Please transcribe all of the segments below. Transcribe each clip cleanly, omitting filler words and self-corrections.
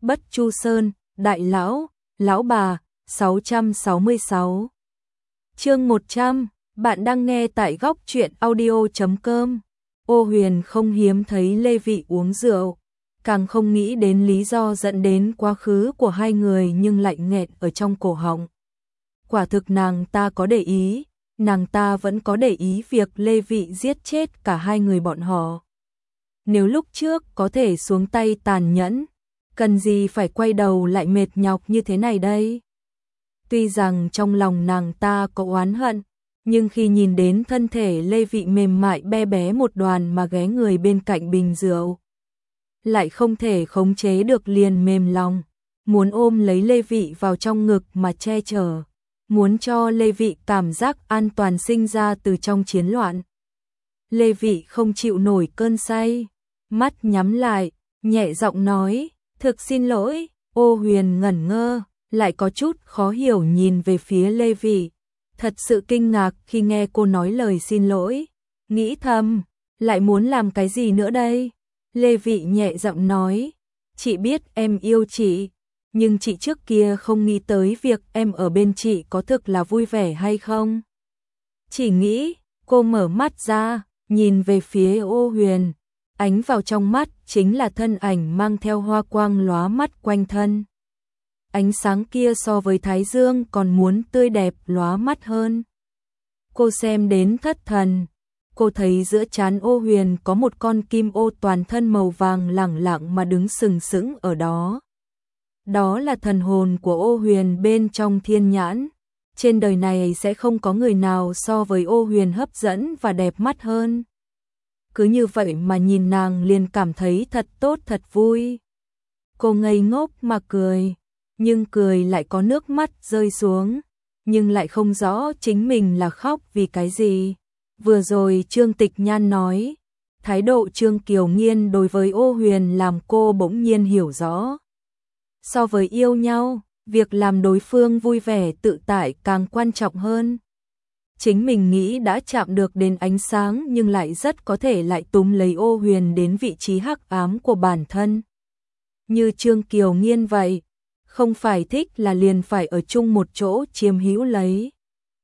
Bất Chu Sơn, Đại Lão, Lão Bà, 666. Chương 100, bạn đang nghe tại góc truyện audio.com. Ô Huyền không hiếm thấy Lê Vị uống rượu, càng không nghĩ đến lý do dẫn đến quá khứ của hai người nhưng lại nghẹn ở trong cổ họng. Quả thực nàng ta có để ý, nàng ta vẫn có để ý việc Lê Vị giết chết cả hai người bọn họ. Nếu lúc trước có thể xuống tay tàn nhẫn, cần gì phải quay đầu lại mệt nhọc như thế này đây? Tuy rằng trong lòng nàng ta có oán hận, nhưng khi nhìn đến thân thể Lê Vị mềm mại be bé một đoàn mà ghé người bên cạnh bình rượu, lại không thể khống chế được liền mềm lòng, muốn ôm lấy Lê Vị vào trong ngực mà che chở, muốn cho Lê Vị cảm giác an toàn sinh ra từ trong chiến loạn. Lê Vị không chịu nổi cơn say, mắt nhắm lại, nhẹ giọng nói, thực xin lỗi. Ô Huyền ngẩn ngơ, lại có chút khó hiểu nhìn về phía Lê Vị, thật sự kinh ngạc khi nghe cô nói lời xin lỗi, nghĩ thầm, lại muốn làm cái gì nữa đây? Lê Vị nhẹ giọng nói, chị biết em yêu chị, nhưng chị trước kia không nghĩ tới việc em ở bên chị có thực là vui vẻ hay không. Chỉ nghĩ, cô mở mắt ra, nhìn về phía Ô Huyền, ánh vào trong mắt chính là thân ảnh mang theo hoa quang lóa mắt quanh thân. Ánh sáng kia so với thái dương còn muốn tươi đẹp lóa mắt hơn. Cô xem đến thất thần, cô thấy giữa trán Ô Huyền có một con kim ô toàn thân màu vàng lẳng lặng mà đứng sừng sững ở đó. Đó là thần hồn của Ô Huyền bên trong thiên nhãn. Trên đời này sẽ không có người nào so với Ô Huyền hấp dẫn và đẹp mắt hơn. Cứ như vậy mà nhìn nàng liền cảm thấy thật tốt thật vui. Cô ngây ngốc mà cười, nhưng cười lại có nước mắt rơi xuống, nhưng lại không rõ chính mình là khóc vì cái gì. Vừa rồi Trương Tịch Nhan nói, thái độ Trương Kiều Nghiên đối với Ô Huyền làm cô bỗng nhiên hiểu rõ. So với yêu nhau, việc làm đối phương vui vẻ tự tại càng quan trọng hơn. Chính mình nghĩ đã chạm được đến ánh sáng nhưng lại rất có thể lại túm lấy Ô Huyền đến vị trí hắc ám của bản thân. Như Trương Kiều Nghiên vậy, không phải thích là liền phải ở chung một chỗ chiếm hữu lấy,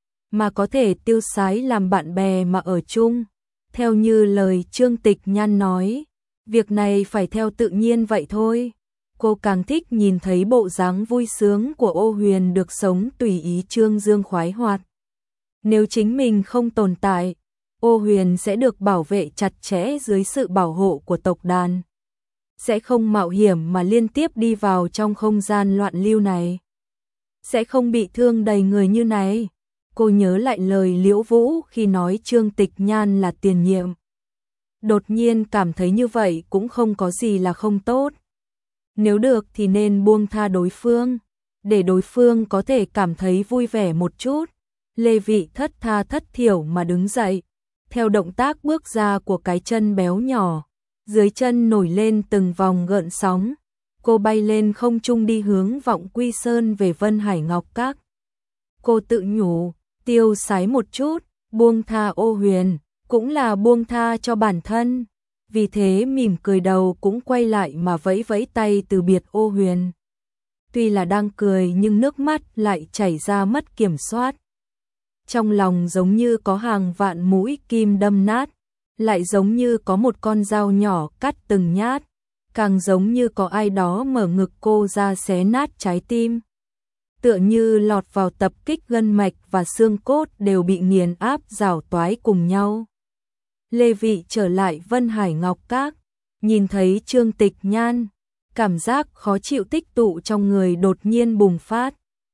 mà có thể tiêu sái làm bạn bè mà ở chung. Theo như lời Trương Tịch Nhan nói, việc này phải theo tự nhiên vậy thôi. Cô càng thích nhìn thấy bộ dáng vui sướng của Ô Huyền được sống tùy ý trương dương khoái hoạt. Nếu chính mình không tồn tại, Ô Huyền sẽ được bảo vệ chặt chẽ dưới sự bảo hộ của tộc đàn. Sẽ không mạo hiểm mà liên tiếp đi vào trong không gian loạn lưu này. Sẽ không bị thương đầy người như này. Cô nhớ lại lời Liễu Vũ khi nói Trương Tịch Nhan là tiền nhiệm. Đột nhiên cảm thấy như vậy cũng không có gì là không tốt. Nếu được thì nên buông tha đối phương, để đối phương có thể cảm thấy vui vẻ một chút. Lê Vị thất tha thất thiểu mà đứng dậy, theo động tác bước ra của cái chân béo nhỏ, dưới chân nổi lên từng vòng gợn sóng. Cô bay lên không trung đi hướng Vọng Quy Sơn về Vân Hải Ngọc Các. Cô tự nhủ, tiêu sái một chút, buông tha Ô Huyền, cũng là buông tha cho bản thân. Vì thế mỉm cười đầu cũng quay lại mà vẫy vẫy tay từ biệt Ô Huyền. Tuy là đang cười nhưng nước mắt lại chảy ra mất kiểm soát. Trong lòng giống như có hàng vạn mũi kim đâm nát, lại giống như có một con dao nhỏ cắt từng nhát, càng giống như có ai đó mở ngực cô ra xé nát trái tim. Tựa như lọt vào tập kích gân mạch và xương cốt đều bị nghiền áp rào toái cùng nhau. Lê Vị trở lại Vân Hải Ngọc Các, nhìn thấy Trương Tịch Nhan, cảm giác khó chịu tích tụ trong người đột nhiên bùng phát.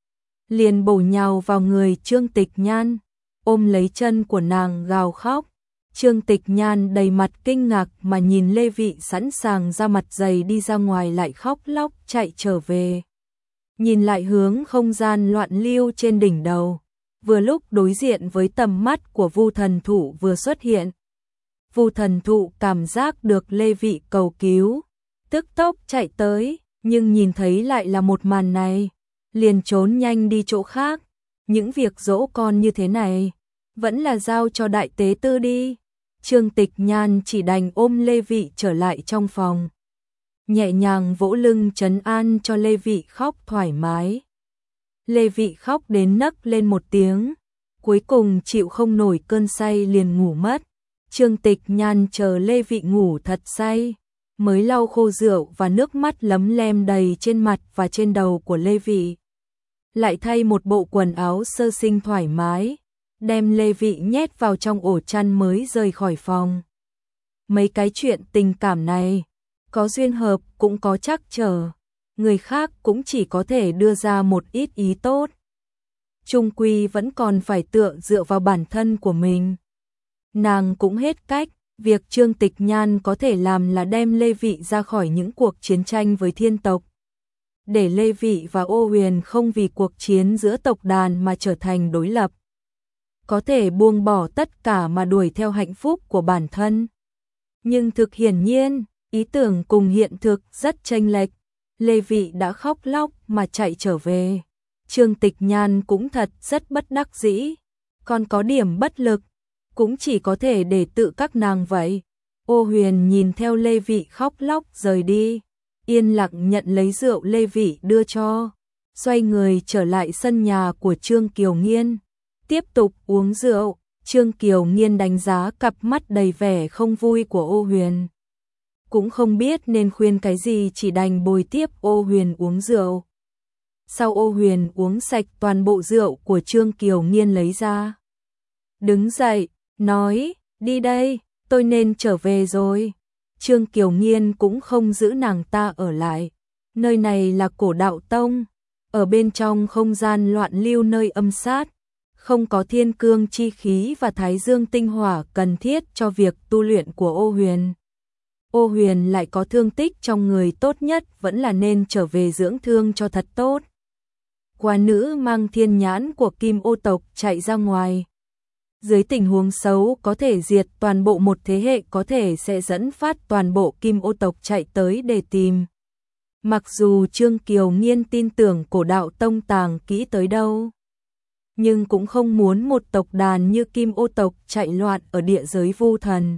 Liền bổ nhào vào người Trương Tịch Nhan, ôm lấy chân của nàng gào khóc. Trương Tịch Nhan đầy mặt kinh ngạc mà nhìn Lê Vị sẵn sàng ra mặt dày đi ra ngoài lại khóc lóc chạy trở về. Nhìn lại hướng không gian loạn lưu trên đỉnh đầu, vừa lúc đối diện với tầm mắt của Vu Thần Thụ vừa xuất hiện. Vu Thần Thụ cảm giác được Lê Vị cầu cứu, tức tốc chạy tới, nhưng nhìn thấy lại là một màn này, liền trốn nhanh đi chỗ khác. Những việc dỗ con như thế này, vẫn là giao cho đại tế tư đi. Trương Tịch Nhan chỉ đành ôm Lê Vị trở lại trong phòng. nhẹ nhàng vỗ lưng trấn an cho Lê Vị khóc thoải mái. Lê Vị khóc đến nấc lên một tiếng, cuối cùng chịu không nổi cơn say liền ngủ mất. Trương Tịch Nhan chờ Lê Vị ngủ thật say, mới lau khô rượu và nước mắt lấm lem đầy trên mặt và trên đầu của Lê Vị. Lại thay một bộ quần áo sơ sinh thoải mái, đem Lê Vị nhét vào trong ổ chăn mới rời khỏi phòng. Mấy cái chuyện tình cảm này, có duyên hợp cũng có trắc trở, người khác cũng chỉ có thể đưa ra một ít ý tốt. Chung quy vẫn còn phải dựa vào bản thân của mình. Nàng cũng hết cách, việc Trương Tịch Nhan có thể làm là đem Lê Vị ra khỏi những cuộc chiến tranh với thiên tộc. Để Lê Vị và Ô Huyền không vì cuộc chiến giữa tộc đàn mà trở thành đối lập. Có thể buông bỏ tất cả mà đuổi theo hạnh phúc của bản thân. Nhưng thực hiển nhiên, ý tưởng cùng hiện thực rất chênh lệch. Lê Vị đã khóc lóc mà chạy trở về. Trương Tịch Nhan cũng thật rất bất đắc dĩ, còn có điểm bất lực, cũng chỉ có thể để tự các nàng vậy. Ô Huyền nhìn theo Lê Vị khóc lóc rời đi, yên lặng nhận lấy rượu Lê Vị đưa cho, xoay người trở lại sân nhà của Trương Kiều Nghiên, tiếp tục uống rượu. Trương Kiều Nghiên đánh giá cặp mắt đầy vẻ không vui của Ô Huyền, cũng không biết nên khuyên cái gì, chỉ đành bồi tiếp Ô Huyền uống rượu. Sau Ô Huyền uống sạch toàn bộ rượu của Trương Kiều Nghiên lấy ra, đứng dậy, nói, đi đây, tôi nên trở về rồi. Trương Kiều Nghiên cũng không giữ nàng ta ở lại. Nơi này là Cổ Đạo Tông, ở bên trong không gian loạn lưu nơi âm sát, không có thiên cương chi khí và thái dương tinh hỏa cần thiết cho việc tu luyện của Ô Huyền. Ô Huyền lại có thương tích trong người, tốt nhất vẫn là nên trở về dưỡng thương cho thật tốt. Quả nữ mang thiên nhãn của Kim Ô tộc chạy ra ngoài. Dưới tình huống xấu có thể diệt toàn bộ một thế hệ, có thể sẽ dẫn phát toàn bộ Kim Ô tộc chạy tới để tìm. Mặc dù Trương Kiều Nghiên tin tưởng Cổ Đạo Tông tàng kỹ tới đâu, nhưng cũng không muốn một tộc đàn như Kim Ô tộc chạy loạn ở địa giới Vu Thần.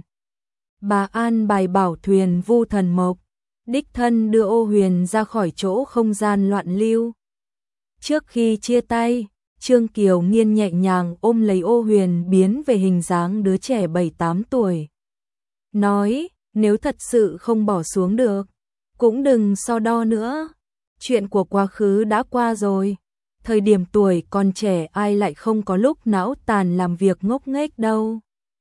Bà an bài bảo thuyền Vu Thần Mộc, đích thân đưa Ô Huyền ra khỏi chỗ không gian loạn lưu. Trước khi chia tay, Trương Kiều Nghiên nhẹ nhàng ôm lấy Ô Huyền biến về hình dáng đứa trẻ 7-8 tuổi. Nói, nếu thật sự không bỏ xuống được, cũng đừng so đo nữa. Chuyện của quá khứ đã qua rồi. Thời điểm tuổi còn trẻ ai lại không có lúc não tàn làm việc ngốc nghếch đâu.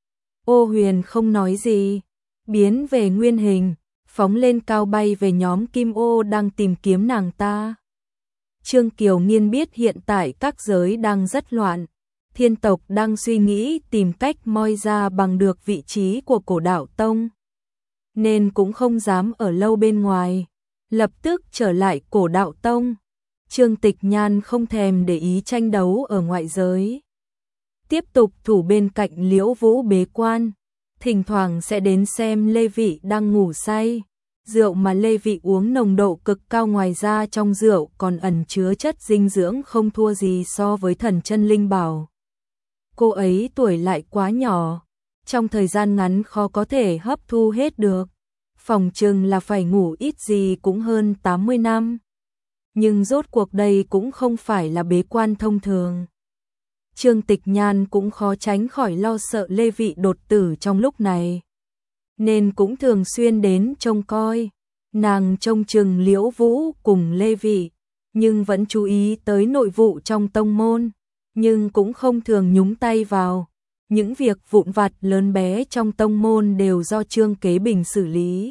Ô Huyền không nói gì, biến về nguyên hình, phóng lên cao bay về nhóm Kim Ô đang tìm kiếm nàng ta. Trương Kiều Nghiên biết hiện tại các giới đang rất loạn, thiên tộc đang suy nghĩ tìm cách moi ra bằng được vị trí của Cổ Đạo Tông, nên cũng không dám ở lâu bên ngoài, lập tức trở lại Cổ Đạo Tông. Trương Tịch Nhan không thèm để ý tranh đấu ở ngoại giới, tiếp tục thủ bên cạnh Liễu Vũ bế quan, thỉnh thoảng sẽ đến xem Lê Vị đang ngủ say. Rượu mà Lê Vị uống nồng độ cực cao, ngoài ra trong rượu còn ẩn chứa chất dinh dưỡng không thua gì so với Thần Chân Linh Bảo. Cô ấy tuổi lại quá nhỏ, trong thời gian ngắn khó có thể hấp thu hết được, phỏng chừng là phải ngủ ít gì cũng hơn 80 năm. Nhưng rốt cuộc đây cũng không phải là bế quan thông thường. Trương Tịch Nhan cũng khó tránh khỏi lo sợ Lê Vị đột tử trong lúc này, nên cũng thường xuyên đến trông coi. Nàng trông chừng Liễu Vũ cùng Lê Vị, nhưng vẫn chú ý tới nội vụ trong tông môn, nhưng cũng không thường nhúng tay vào. Những việc vụn vặt lớn bé trong tông môn đều do Trương Kế Bình xử lý.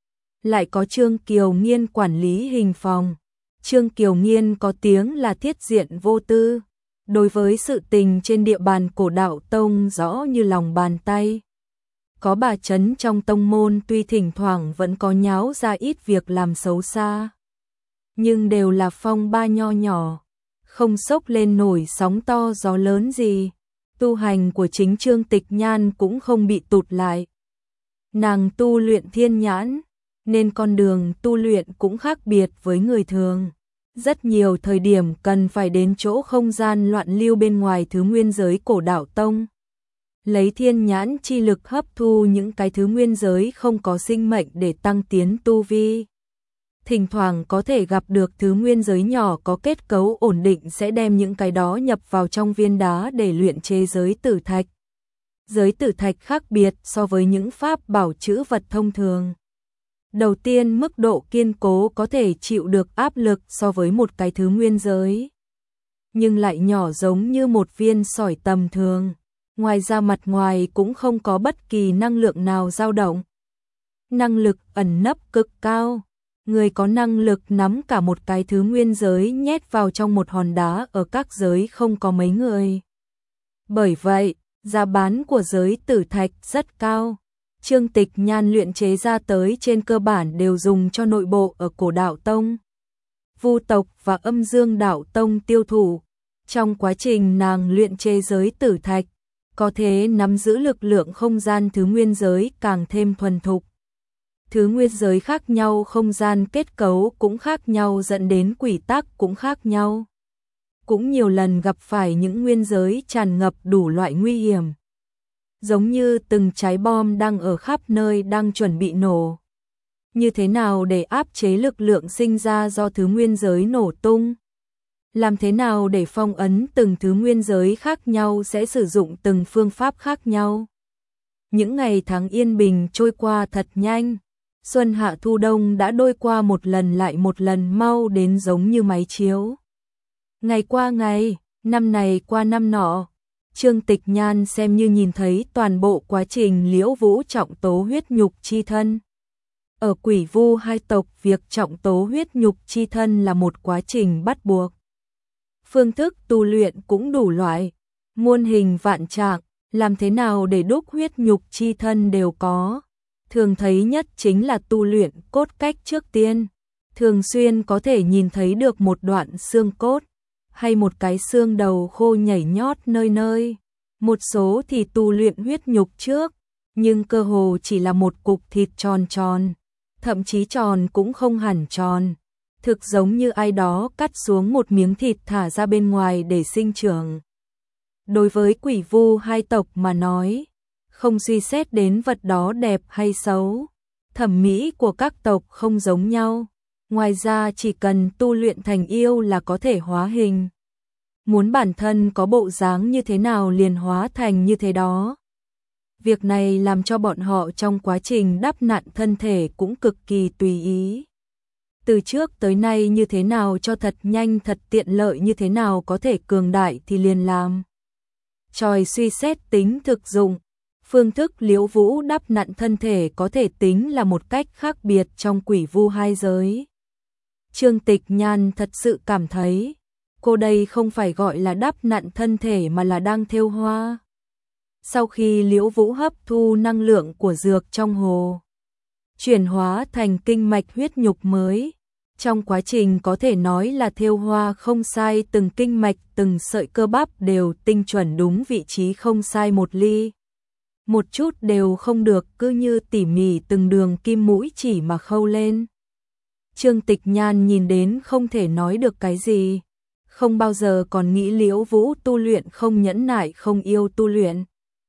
Lại có Trương Kiều Nghiên quản lý hình phòng. Trương Kiều Nghiên có tiếng là thiết diện vô tư, đối với sự tình trên địa bàn Cổ Đạo Tông rõ như lòng bàn tay. Có bà trấn trong tông môn tuy thỉnh thoảng vẫn có nháo ra ít việc làm xấu xa, nhưng đều là phong ba nho nhỏ, không xốc lên nổi sóng to gió lớn gì. Tu hành của chính Trương Tịch Nhan cũng không bị tụt lại. Nàng tu luyện thiên nhãn, nên con đường tu luyện cũng khác biệt với người thường. Rất nhiều thời điểm cần phải đến chỗ không gian loạn lưu bên ngoài thứ nguyên giới Cổ Đạo Tông, lấy thiên nhãn chi lực hấp thu những cái thứ nguyên giới không có sinh mệnh để tăng tiến tu vi. thỉnh thoảng có thể gặp được thứ nguyên giới nhỏ có kết cấu ổn định sẽ đem những cái đó nhập vào trong viên đá để luyện chế giới tử thạch. Giới tử thạch khác biệt so với những pháp bảo trữ vật thông thường. Đầu tiên, mức độ kiên cố có thể chịu được áp lực so với một cái thứ nguyên giới, nhưng lại nhỏ giống như một viên sỏi tầm thường. Ngoài ra mặt ngoài cũng không có bất kỳ năng lượng nào dao động. Năng lực ẩn nấp cực cao. Người có năng lực nắm cả một cái thứ nguyên giới nhét vào trong một hòn đá ở các giới không có mấy người. Bởi vậy, giá bán của giới tử thạch rất cao. Trương Tịch Nhan luyện chế ra tới trên cơ bản đều dùng cho nội bộ ở Cổ Đạo Tông, Vu tộc và Âm Dương Đạo Tông tiêu thụ. Trong quá trình nàng luyện chế giới tử thạch, có thể nắm giữ lực lượng không gian thứ nguyên giới càng thêm thuần thục. Thứ nguyên giới khác nhau, không gian kết cấu cũng khác nhau dẫn đến quy tắc cũng khác nhau. Cũng nhiều lần gặp phải những nguyên giới tràn ngập đủ loại nguy hiểm. Giống như từng trái bom đang ở khắp nơi đang chuẩn bị nổ. Như thế nào để áp chế lực lượng sinh ra do thứ nguyên giới nổ tung? Làm thế nào để phong ấn từng thứ nguyên giới khác nhau sẽ sử dụng từng phương pháp khác nhau? Những ngày tháng yên bình trôi qua thật nhanh. Xuân hạ thu đông đã trôi qua một lần lại một lần, mau đến giống như máy chiếu. Ngày qua ngày, năm này qua năm nọ, Trương Tịch Nhan xem như nhìn thấy toàn bộ quá trình Liễu Vũ trọng tố huyết nhục chi thân. Ở Quỷ Vu hai tộc, việc trọng tố huyết nhục chi thân là một quá trình bắt buộc. Phương thức tu luyện cũng đủ loại, muôn hình vạn trạng, làm thế nào để đúc huyết nhục chi thân đều có. Thường thấy nhất chính là tu luyện cốt cách trước tiên. Thường xuyên có thể nhìn thấy được một đoạn xương cốt, hay một cái xương đầu khô nhảy nhót nơi nơi. Một số thì tu luyện huyết nhục trước, nhưng cơ hồ chỉ là một cục thịt tròn tròn, thậm chí tròn cũng không hẳn tròn. Thực giống như ai đó cắt xuống một miếng thịt thả ra bên ngoài để sinh trưởng. Đối với Quỷ Vu hai tộc mà nói, không suy xét đến vật đó đẹp hay xấu, thẩm mỹ của các tộc không giống nhau. Ngoài ra chỉ cần tu luyện thành yêu là có thể hóa hình. Muốn bản thân có bộ dáng như thế nào liền hóa thành như thế đó. Việc này làm cho bọn họ trong quá trình đắp nặn thân thể cũng cực kỳ tùy ý. Từ trước tới nay như thế nào cho thật nhanh thật tiện lợi, như thế nào có thể cường đại thì liền làm. Tròi suy xét tính thực dụng. Phương thức Liễu Vũ đắp nặn thân thể có thể tính là một cách khác biệt trong Quỷ Vu hai giới. Trương Tịch Nhan thật sự cảm thấy, cô đây không phải gọi là đắp nặn thân thể mà là đang thêu hoa. Sau khi Liễu Vũ hấp thu năng lượng của dược trong hồ, chuyển hóa thành kinh mạch huyết nhục mới, trong quá trình có thể nói là thêu hoa không sai, từng kinh mạch từng sợi cơ bắp đều tinh chuẩn đúng vị trí, không sai một ly. Một chút đều không được, cứ như tỉ mỉ từng đường kim mũi chỉ mà khâu lên. Trương Tịch Nhan nhìn đến không thể nói được cái gì, không bao giờ còn nghĩ Liễu Vũ tu luyện không nhẫn nại, không yêu tu luyện.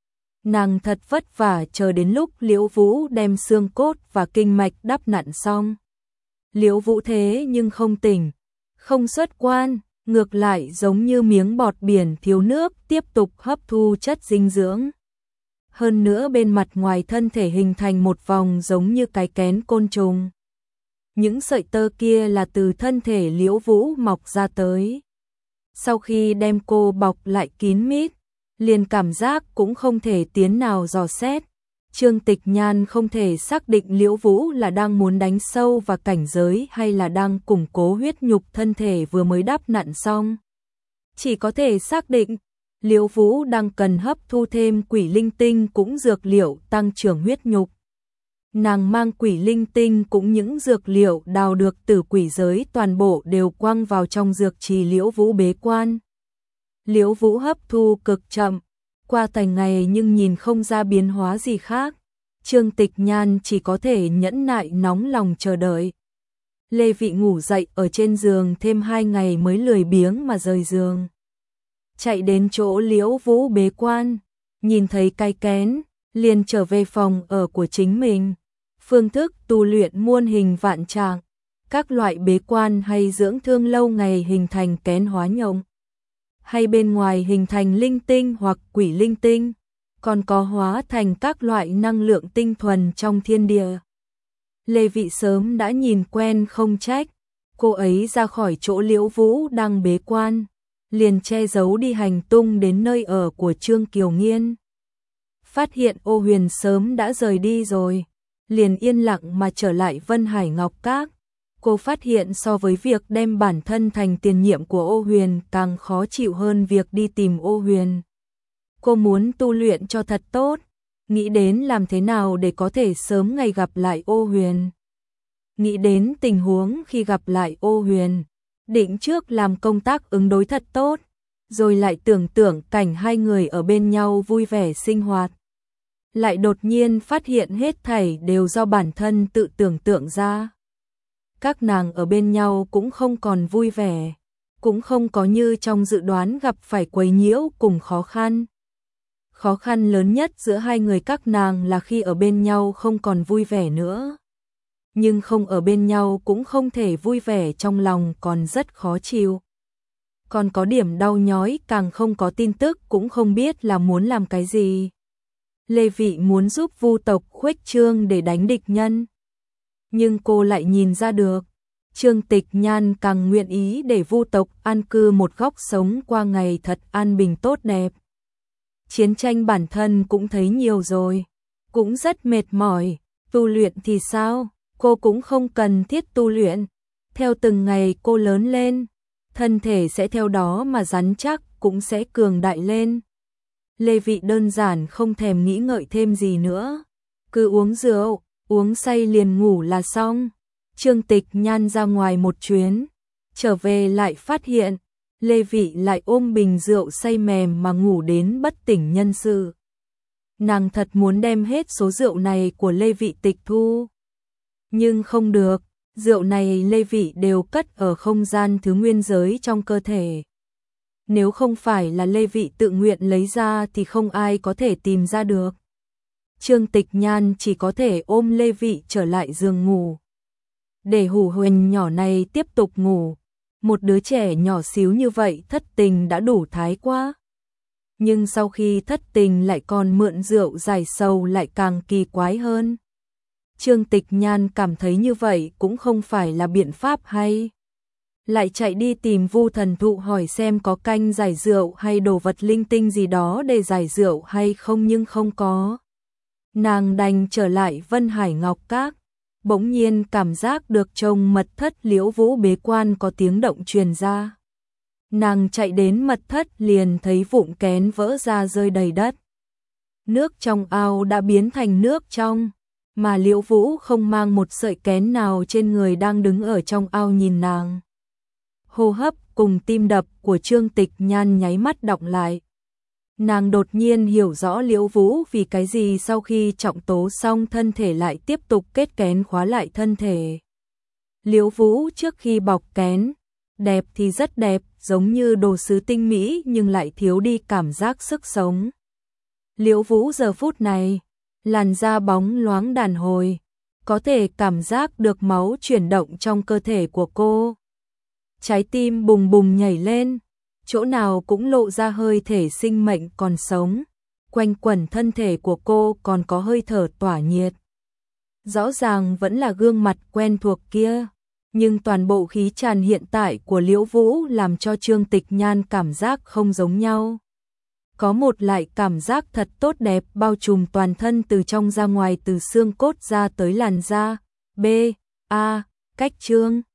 Nàng thật vất vả chờ đến lúc Liễu Vũ đem xương cốt và kinh mạch đắp nặn xong. Liễu Vũ thế nhưng không tỉnh, không xuất quan, ngược lại giống như miếng bọt biển thiếu nước tiếp tục hấp thu chất dinh dưỡng. Hơn nữa bên mặt ngoài thân thể hình thành một vòng giống như cái kén côn trùng. Những sợi tơ kia là từ thân thể Liễu Vũ mọc ra tới. Sau khi đem cô bọc lại kín mít, liền cảm giác cũng không thể tiến nào dò xét. Trương Tịch Nhan không thể xác định Liễu Vũ là đang muốn đánh sâu vào cảnh giới hay là đang củng cố huyết nhục thân thể vừa mới đắp nặn xong. Chỉ có thể xác định Liễu Vũ đang cần hấp thu thêm quỷ linh tinh cũng dược liệu tăng trưởng huyết nhục. Nàng mang quỷ linh tinh cũng những dược liệu đào được từ quỷ giới toàn bộ đều quăng vào trong dược trì Liễu Vũ bế quan. Liễu Vũ hấp thu cực chậm, qua thành ngày nhưng nhìn không ra biến hóa gì khác. Trương Tịch Nhan chỉ có thể nhẫn nại nóng lòng chờ đợi. Lê Vị ngủ dậy ở trên giường thêm 2 ngày mới lười biếng mà rời giường. Chạy đến chỗ Liễu Vũ bế quan, nhìn thấy cái kén, liền trở về phòng ở của chính mình. Phương thức tu luyện muôn hình vạn trạng, các loại bế quan hay dưỡng thương lâu ngày hình thành kén hóa nhộng, hay bên ngoài hình thành linh tinh hoặc quỷ linh tinh, còn có hóa thành các loại năng lượng tinh thuần trong thiên địa. Lê Vị sớm đã nhìn quen không trách, cô ấy ra khỏi chỗ Liễu Vũ đang bế quan, liền che giấu đi hành tung đến nơi ở của Trương Kiều Nghiên. Phát hiện Ô Huyền sớm đã rời đi rồi, liền yên lặng mà trở lại Vân Hải Ngọc Các. Cô phát hiện so với việc đem bản thân thành tiền nhiệm của Ô Huyền càng khó chịu hơn việc đi tìm Ô Huyền. Cô muốn tu luyện cho thật tốt, nghĩ đến làm thế nào để có thể sớm ngày gặp lại Ô Huyền. Nghĩ đến tình huống khi gặp lại Ô Huyền, định trước làm công tác ứng đối thật tốt, rồi lại tưởng tượng cảnh hai người ở bên nhau vui vẻ sinh hoạt. Lại đột nhiên phát hiện hết thảy đều do bản thân tự tưởng tượng ra. Các nàng ở bên nhau cũng không còn vui vẻ, cũng không có như trong dự đoán gặp phải quấy nhiễu cùng khó khăn. Khó khăn lớn nhất giữa hai người các nàng là khi ở bên nhau không còn vui vẻ nữa. Nhưng không ở bên nhau cũng không thể vui vẻ, trong lòng còn rất khó chịu. Còn có điểm đau nhói, càng không có tin tức, cũng không biết là muốn làm cái gì. Lê Vị muốn giúp Vu tộc khuếch trương để đánh địch nhân. Nhưng cô lại nhìn ra được, Trương Tịch Nhan càng nguyện ý để Vu tộc an cư một góc sống qua ngày thật an bình tốt đẹp. Chiến tranh bản thân cũng thấy nhiều rồi, cũng rất mệt mỏi, tu luyện thì sao, cô cũng không cần thiết tu luyện. Theo từng ngày cô lớn lên, thân thể sẽ theo đó mà rắn chắc, cũng sẽ cường đại lên. Lê Vị đơn giản không thèm nghĩ ngợi thêm gì nữa, cứ uống rượu, uống say liền ngủ là xong. Trương Tịch Nhan ra ngoài một chuyến, trở về lại phát hiện, Lê Vị lại ôm bình rượu say mềm mà ngủ đến bất tỉnh nhân sự. Nàng thật muốn đem hết số rượu này của Lê Vị tịch thu. Nhưng không được, rượu này Lê Vị đều cất ở không gian thứ nguyên giới trong cơ thể. Nếu không phải là Lê Vị tự nguyện lấy ra thì không ai có thể tìm ra được. Trương Tịch Nhan chỉ có thể ôm Lê Vị trở lại giường ngủ. Để Hủ Huỳnh nhỏ này tiếp tục ngủ. Một đứa trẻ nhỏ xíu như vậy thất tình đã đủ thái quá. Nhưng sau khi thất tình lại còn mượn rượu giải sầu lại càng kỳ quái hơn. Trương Tịch Nhan cảm thấy như vậy cũng không phải là biện pháp hay. Lại chạy đi tìm Vu Thần Thụ hỏi xem có canh giải rượu hay đồ vật linh tinh gì đó để giải rượu hay không, nhưng không có. Nàng đành trở lại Vân Hải Ngọc Các. Bỗng nhiên cảm giác được trong mật thất Liễu Vũ bế quan có tiếng động truyền ra. Nàng chạy đến mật thất liền thấy vụn kén vỡ ra rơi đầy đất. Nước trong ao đã biến thành nước trong, mà Liễu Vũ không mang một sợi kén nào trên người, đang đứng ở trong ao nhìn nàng. Hô hấp cùng tim đập của Trương Tịch Nhan nháy mắt đọng lại. Nàng đột nhiên hiểu rõ Liễu Vũ vì cái gì sau khi trọng tố xong thân thể lại tiếp tục kết kén khóa lại thân thể. Liễu Vũ trước khi bọc kén, đẹp thì rất đẹp, giống như đồ sứ tinh mỹ nhưng lại thiếu đi cảm giác sức sống. Liễu Vũ giờ phút này, làn da bóng loáng đàn hồi, có thể cảm giác được máu chuyển động trong cơ thể của cô. Trái tim bùng bùng nhảy lên, chỗ nào cũng lộ ra hơi thể sinh mệnh còn sống, quanh quẩn thân thể của cô còn có hơi thở tỏa nhiệt. Rõ ràng vẫn là gương mặt quen thuộc kia, nhưng toàn bộ khí tràn hiện tại của Liễu Vũ làm cho Trương Tịch Nhan cảm giác không giống nhau. Có một loại cảm giác thật tốt đẹp bao trùm toàn thân từ trong ra ngoài, từ xương cốt ra tới làn da. B. A. Cách Trương